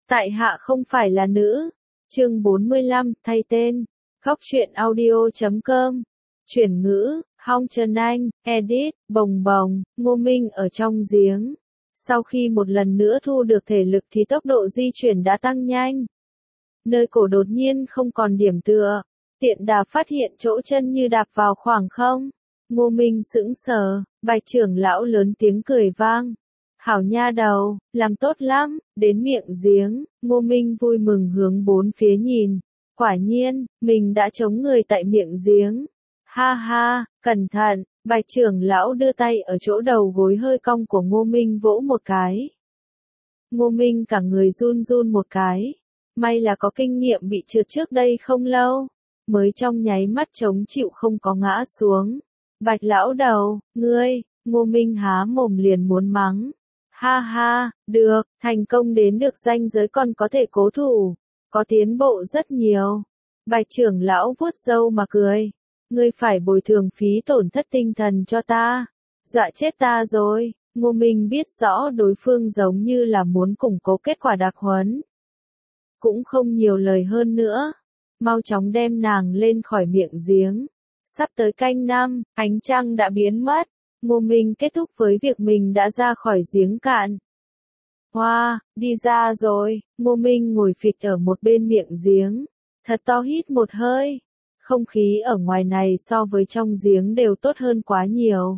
Tại hạ không phải là nữ. Chương 45, thay tên. Góc truyện audio.com. Chuyển ngữ, Hong Trần Anh, edit, bồng bồng, Ngô Minh ở trong giếng. Sau khi một lần nữa thu được thể lực thì tốc độ di chuyển đã tăng nhanh. Nơi cổ đột nhiên không còn điểm tựa. Tiện đà phát hiện chỗ chân như đạp vào khoảng không. Ngô Minh sững sờ, Bạch trưởng lão lớn tiếng cười vang. Hảo nha đầu, làm tốt lắm, đến miệng giếng, Ngô Minh vui mừng hướng bốn phía nhìn. Quả nhiên, mình đã chống người tại miệng giếng. Ha ha, cẩn thận, Bạch trưởng lão đưa tay ở chỗ đầu gối hơi cong của Ngô Minh vỗ một cái. Ngô Minh cả người run run một cái. May là có kinh nghiệm bị trượt trước đây không lâu. Mới trong nháy mắt chống chịu không có ngã xuống. Bạch lão đầu, ngươi, Ngô Minh há mồm liền muốn mắng. Ha ha, được, thành công đến được ranh giới còn có thể cố thủ, có tiến bộ rất nhiều. Bạch trưởng lão vuốt râu mà cười. Ngươi phải bồi thường phí tổn thất tinh thần cho ta. Dọa chết ta rồi. Ngô Minh biết rõ đối phương giống như là muốn củng cố kết quả đặc huấn. Cũng không nhiều lời hơn nữa. Mau chóng đem nàng lên khỏi miệng giếng. Sắp tới canh năm, ánh trăng đã biến mất. Ngô Minh kết thúc với việc mình đã ra khỏi giếng cạn. Hoa, đi ra rồi. Ngô Minh ngồi phịch ở một bên miệng giếng. Thật to hít một hơi. Không khí ở ngoài này so với trong giếng đều tốt hơn quá nhiều.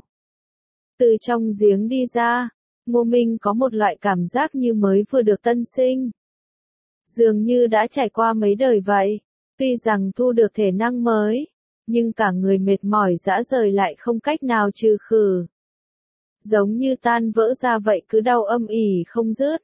Từ trong giếng đi ra, Ngô Minh có một loại cảm giác như mới vừa được tân sinh. Dường như đã trải qua mấy đời vậy. Tuy rằng thu được thể năng mới, nhưng cả người mệt mỏi rã rời lại không cách nào trừ khử. Giống như tan vỡ ra vậy cứ đau âm ỉ không dứt.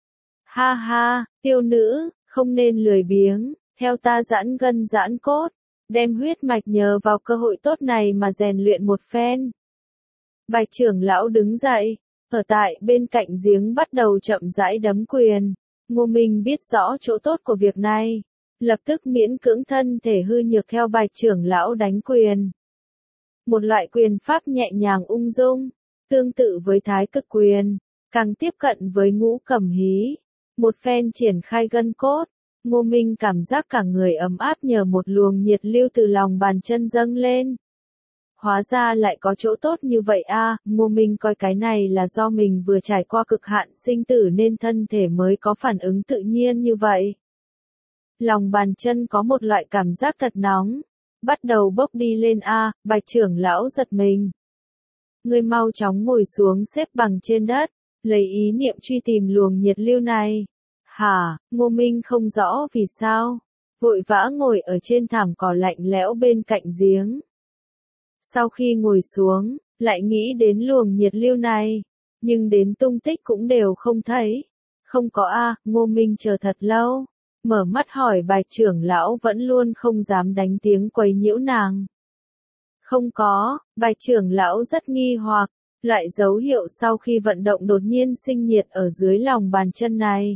Ha ha, tiêu nữ, không nên lười biếng, theo ta giãn gân giãn cốt, đem huyết mạch nhờ vào cơ hội tốt này mà rèn luyện một phen. Bạch trưởng lão đứng dậy, ở tại bên cạnh giếng bắt đầu chậm rãi đấm quyền. Ngô Minh biết rõ chỗ tốt của việc này. Lập tức miễn cưỡng thân thể hư nhược theo Bạch trưởng lão đánh quyền. Một loại quyền pháp nhẹ nhàng ung dung, tương tự với thái cực quyền, càng tiếp cận với ngũ cẩm hí. Một phen triển khai gân cốt, Ngô Minh cảm giác cả người ấm áp nhờ một luồng nhiệt lưu từ lòng bàn chân dâng lên. Hóa ra lại có chỗ tốt như vậy a. Ngô Minh coi cái này là do mình vừa trải qua cực hạn sinh tử nên thân thể mới có phản ứng tự nhiên như vậy. Lòng bàn chân có một loại cảm giác thật nóng, bắt đầu bốc đi lên a. Bạch trưởng lão giật mình. Ngươi mau chóng ngồi xuống xếp bằng trên đất, lấy ý niệm truy tìm luồng nhiệt lưu này. Hả? Ngô Minh không rõ vì sao, vội vã ngồi ở trên thảm cỏ lạnh lẽo bên cạnh giếng. Sau khi ngồi xuống, lại nghĩ đến luồng nhiệt lưu này, nhưng đến tung tích cũng đều không thấy. Không có a. Ngô Minh chờ thật lâu. Mở mắt hỏi Bạch trưởng lão vẫn luôn không dám đánh tiếng quấy nhiễu nàng. Không có, Bạch trưởng lão rất nghi hoặc, loại dấu hiệu sau khi vận động đột nhiên sinh nhiệt ở dưới lòng bàn chân này.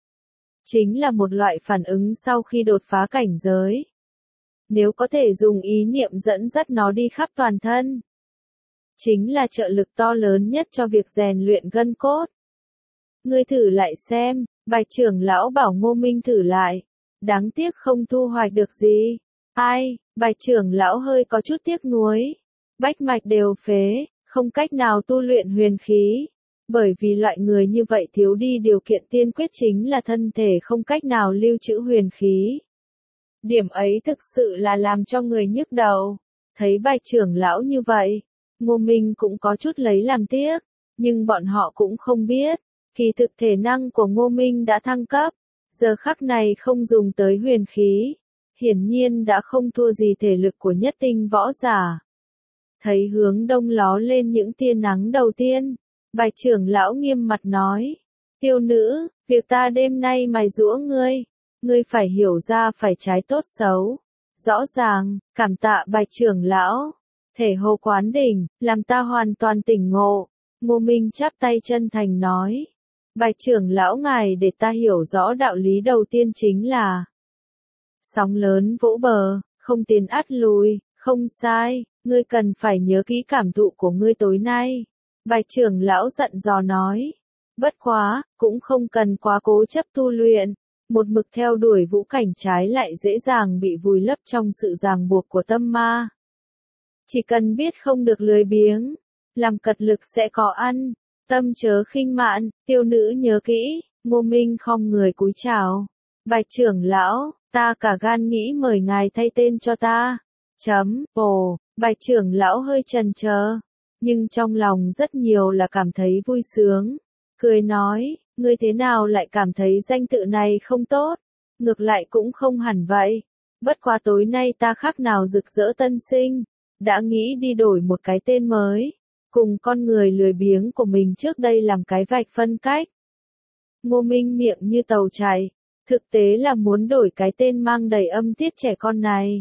Chính là một loại phản ứng sau khi đột phá cảnh giới. Nếu có thể dùng ý niệm dẫn dắt nó đi khắp toàn thân, chính là trợ lực to lớn nhất cho việc rèn luyện gân cốt. Ngươi thử lại xem. Bạch trưởng lão bảo Ngô Minh thử lại. Đáng tiếc không thu hoạch được gì. Ai, Bạch trưởng lão hơi có chút tiếc nuối. Bách mạch đều phế, không cách nào tu luyện huyền khí. Bởi vì loại người như vậy thiếu đi điều kiện tiên quyết chính là thân thể không cách nào lưu trữ huyền khí. Điểm ấy thực sự là làm cho người nhức đầu. Thấy Bạch trưởng lão như vậy, Ngô Minh cũng có chút lấy làm tiếc, nhưng bọn họ cũng không biết. Kỳ thực thể năng của Ngô Minh đã thăng cấp, giờ khắc này không dùng tới huyền khí, hiển nhiên đã không thua gì thể lực của nhất tinh võ giả. Thấy hướng đông ló lên những tia nắng đầu tiên, Bạch trưởng lão nghiêm mặt nói, tiêu nữ, việc ta đêm nay mài giũa ngươi phải hiểu ra phải trái tốt xấu. Rõ ràng, cảm tạ Bạch trưởng lão, thể hồ quán đỉnh, làm ta hoàn toàn tỉnh ngộ. Ngô Minh chắp tay chân thành nói. Bạch trưởng lão ngài để ta hiểu rõ đạo lý đầu tiên chính là sóng lớn vỗ bờ, không tiến ắt lùi, không sai, ngươi cần phải nhớ kỹ cảm thụ của ngươi tối nay. Bạch trưởng lão giận dò nói, Bất quá, cũng không cần quá cố chấp tu luyện, một mực theo đuổi vũ cảnh trái lại dễ dàng bị vùi lấp trong sự ràng buộc của tâm ma. Chỉ cần biết không được lười biếng, làm cật lực sẽ có ăn, tâm chớ khinh mạn, tiêu nữ nhớ kỹ. Ngô Minh khom người cúi chào. Bạch trưởng lão, ta cả gan nghĩ mời ngài thay tên cho ta. Ồ, Bạch trưởng lão hơi chần chờ, nhưng trong lòng rất nhiều là cảm thấy vui sướng. Cười nói, ngươi thế nào lại cảm thấy danh tự này không tốt? Ngược lại cũng không hẳn vậy. Bất quá tối nay ta khác nào rực rỡ tân sinh, đã nghĩ đi đổi một cái tên mới, cùng con người lười biếng của mình trước đây làm cái vạch phân cách. Ngô Minh miệng như tàu chảy, thực tế là muốn đổi cái tên mang đầy âm tiết trẻ con này.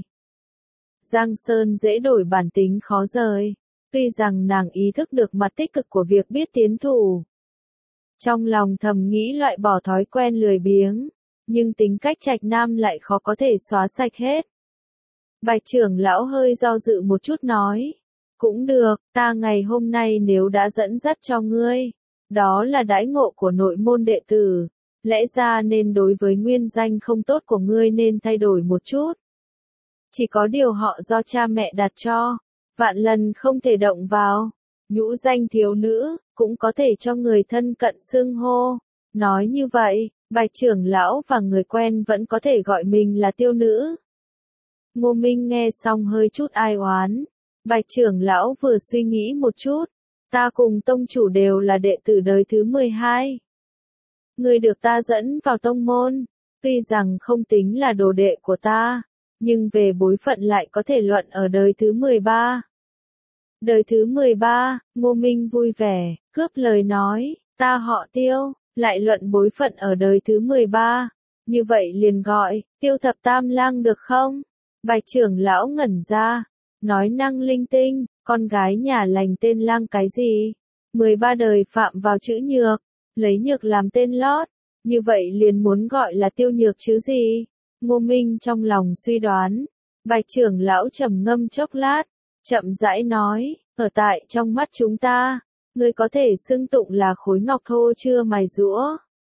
Giang Sơn dễ đổi bản tính khó rời, tuy rằng nàng ý thức được mặt tích cực của việc biết tiến thủ. Trong lòng thầm nghĩ loại bỏ thói quen lười biếng, nhưng tính cách trạch nam lại khó có thể xóa sạch hết. Bạch trưởng lão hơi do dự một chút nói, cũng được, ta ngày hôm nay nếu đã dẫn dắt cho ngươi, đó là đãi ngộ của nội môn đệ tử, lẽ ra nên đối với nguyên danh không tốt của ngươi nên thay đổi một chút. Chỉ có điều họ do cha mẹ đặt cho, vạn lần không thể động vào. Nhũ danh thiếu nữ, cũng có thể cho người thân cận xưng hô. Nói như vậy, Bạch trưởng lão và người quen vẫn có thể gọi mình là tiêu nữ. Ngô Minh nghe xong hơi chút ai oán. Bạch trưởng lão vừa suy nghĩ một chút. Ta cùng tông chủ đều là đệ tử đời thứ 12. Người được ta dẫn vào tông môn, tuy rằng không tính là đồ đệ của ta, nhưng về bối phận lại có thể luận ở đời thứ 13. Đời thứ 13, Ngô Minh vui vẻ, cướp lời nói, ta họ Tiêu, lại luận bối phận ở đời thứ 13. Như vậy liền gọi, Tiêu thập tam lang được không? Bạch trưởng lão ngẩn ra, nói năng linh tinh, con gái nhà lành tên lang cái gì? 13 đời phạm vào chữ nhược, lấy nhược làm tên lót, như vậy liền muốn gọi là Tiêu nhược chứ gì? Ngô Minh trong lòng suy đoán. Bạch trưởng lão trầm ngâm chốc lát, chậm rãi nói, ở tại trong mắt chúng ta, ngươi có thể xưng tụng là khối ngọc thô chưa mài rũa.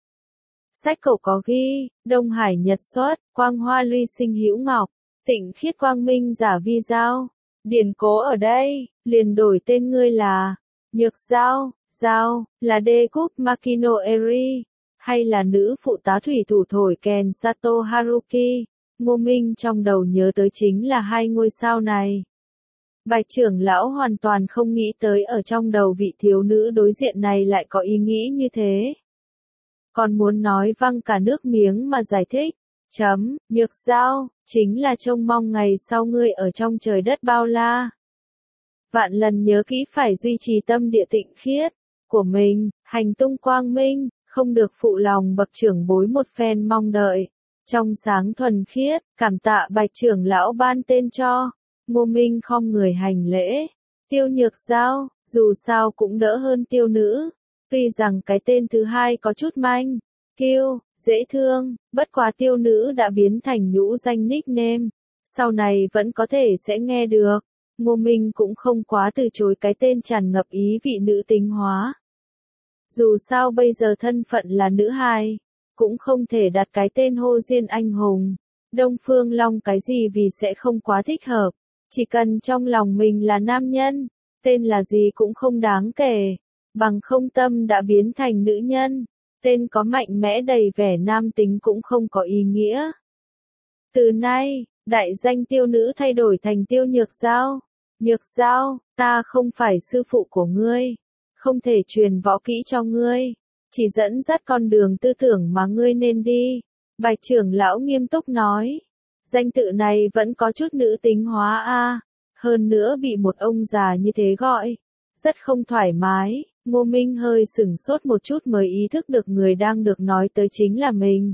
Sách cổ có ghi, Đông Hải nhật xuất, quang hoa ly sinh hữu ngọc, tịnh khiết quang minh giả vi giao. Điển cố ở đây, liền đổi tên ngươi là Nhược Giao, Giao, là đê cúp Makino Eri, hay là nữ phụ tá thủy thủ thổi kèn Sato Haruki. Ngô Minh trong đầu nhớ tới chính là hai ngôi sao này. Bạch trưởng lão hoàn toàn không nghĩ tới ở trong đầu vị thiếu nữ đối diện này lại có ý nghĩ như thế. Còn muốn nói văng cả nước miếng mà giải thích. Nhược Giao, chính là trông mong ngày sau ngươi ở trong trời đất bao la. Vạn lần nhớ kỹ phải duy trì tâm địa tịnh khiết của mình, hành tung quang minh, không được phụ lòng bậc trưởng bối một phen mong đợi. Trong sáng thuần khiết, cảm tạ Bạch trưởng lão ban tên cho. Ngô Minh khom người hành lễ. Tiêu Nhược Giao, dù sao cũng đỡ hơn tiêu nữ. Tuy rằng cái tên thứ hai có chút manh, kiêu, dễ thương, bất quá tiêu nữ đã biến thành nhũ danh nickname. Sau này vẫn có thể sẽ nghe được. Ngô Minh cũng không quá từ chối cái tên tràn ngập ý vị nữ tính hóa. Dù sao bây giờ thân phận là nữ hài, cũng không thể đặt cái tên hô diên anh hùng. Đông Phương Long cái gì vì sẽ không quá thích hợp. Chỉ cần trong lòng mình là nam nhân, tên là gì cũng không đáng kể. Bằng không tâm đã biến thành nữ nhân, tên có mạnh mẽ đầy vẻ nam tính cũng không có ý nghĩa. Từ nay, đại danh tiêu nữ thay đổi thành Tiêu Nhược Giao. Nhược Giao, ta không phải sư phụ của ngươi, không thể truyền võ kỹ cho ngươi, chỉ dẫn dắt con đường tư tưởng mà ngươi nên đi. Bạch trưởng lão nghiêm túc nói, danh tự này vẫn có chút nữ tính hóa a, hơn nữa bị một ông già như thế gọi, rất không thoải mái. Ngô Minh hơi sửng sốt một chút mới ý thức được người đang được nói tới chính là mình.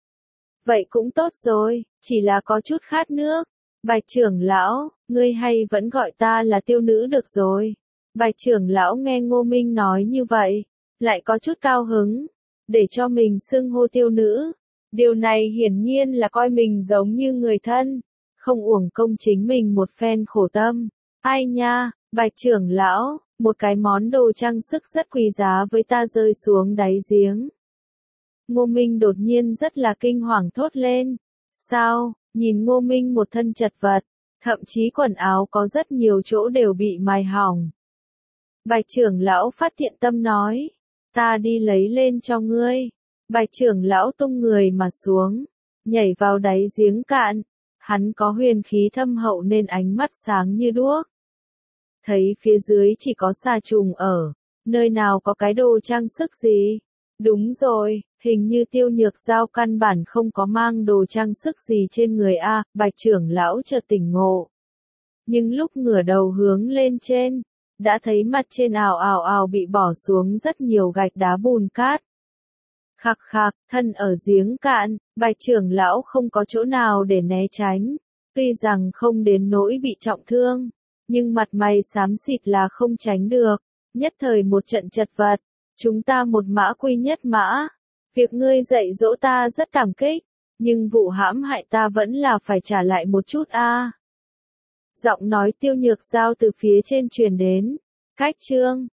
Vậy cũng tốt rồi, chỉ là có chút khát nước. Bạch trưởng lão, ngươi hay vẫn gọi ta là tiêu nữ được rồi. Bạch trưởng lão nghe Ngô Minh nói như vậy, lại có chút cao hứng, để cho mình xưng hô tiêu nữ. Điều này hiển nhiên là coi mình giống như người thân, không uổng công chính mình một phen khổ tâm. Ai nha, Bạch trưởng lão, một cái món đồ trang sức rất quý giá với ta rơi xuống đáy giếng. Ngô Minh đột nhiên rất là kinh hoàng thốt lên. Sao? Nhìn Ngô Minh một thân chật vật, thậm chí quần áo có rất nhiều chỗ đều bị mài hỏng. Bạch trưởng lão phát thiện tâm nói, ta đi lấy lên cho ngươi. Bạch trưởng lão tung người mà xuống, nhảy vào đáy giếng cạn. Hắn có huyền khí thâm hậu nên ánh mắt sáng như đuốc. Thấy phía dưới chỉ có xà trùng ở, nơi nào có cái đồ trang sức gì? Đúng rồi, hình như Tiêu Nhược Giao căn bản không có mang đồ trang sức gì trên người a. Bạch trưởng lão chợt tỉnh ngộ. Nhưng lúc ngửa đầu hướng lên trên, đã thấy mặt trên ào ào ào bị bỏ xuống rất nhiều gạch đá bùn cát. Khạc khạc, thân ở giếng cạn, Bạch trưởng lão không có chỗ nào để né tránh. Tuy rằng không đến nỗi bị trọng thương, nhưng mặt mày xám xịt là không tránh được. Nhất thời một trận chật vật, chúng ta một mã quy nhất mã. Việc ngươi dạy dỗ ta rất cảm kích, nhưng vụ hãm hại ta vẫn là phải trả lại một chút a. Giọng nói Tiêu Nhược Giao từ phía trên truyền đến. Cách chương